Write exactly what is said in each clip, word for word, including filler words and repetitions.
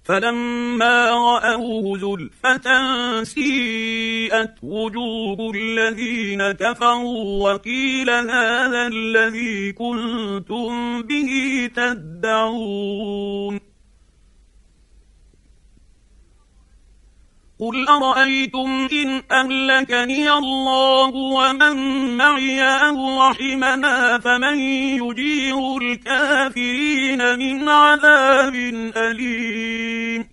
فلما رأوه زلفة سيئت وجوه الذين كفروا وقيل هذا الذي كنتم به تدعون قل أرأيتم إن أهلكني الله ومن معي أو رحمنا فمن يجير الكافرين من عذاب أليم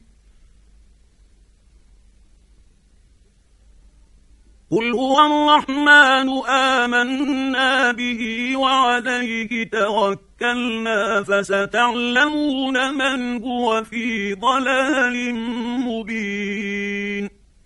قل هو الرحمن آمنا به وعليه توكلنا فستعلمون من هو في ضلال مبين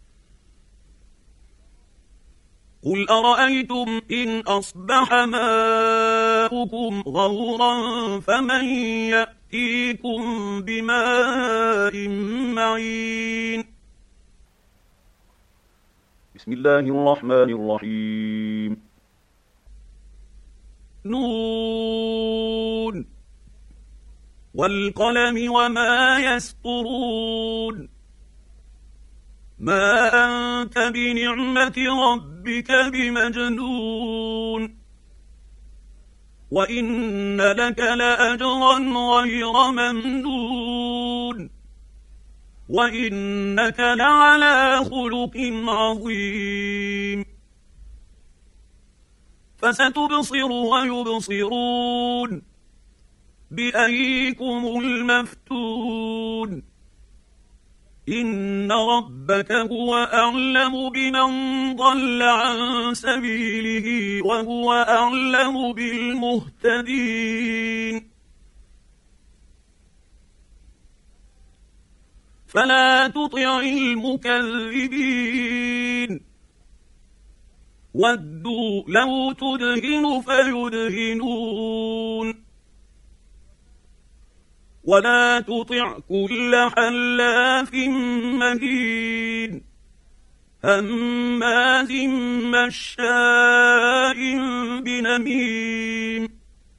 قل أرأيتم إن أصبح ماؤكم غورا فمن يأتيكم بماء معين بسم الله الرحمن الرحيم نون والقلم وما يسطرون ما أنت بنعمة ربك بمجنون وإن لك لأجرا غير ممنون وإنك لعلى خلق عظيم فستبصر ويبصرون بأيكم المفتون إن ربك هو أعلم بمن ضل عن سبيله وهو أعلم بالمهتدين فلا تطع المكذبين ودوا لو تدهن فيدهنون ولا تطع كل حلاف مهين هماز مشاء بنميم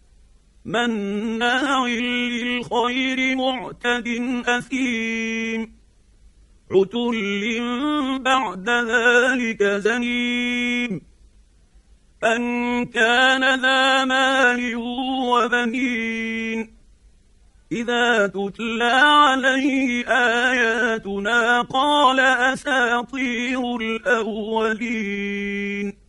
مناع للخير معتد أثيم عتل بعد ذلك زنيم أن كان ذا مال وبنين إذا تتلى عليه آياتنا قال أساطير الأولين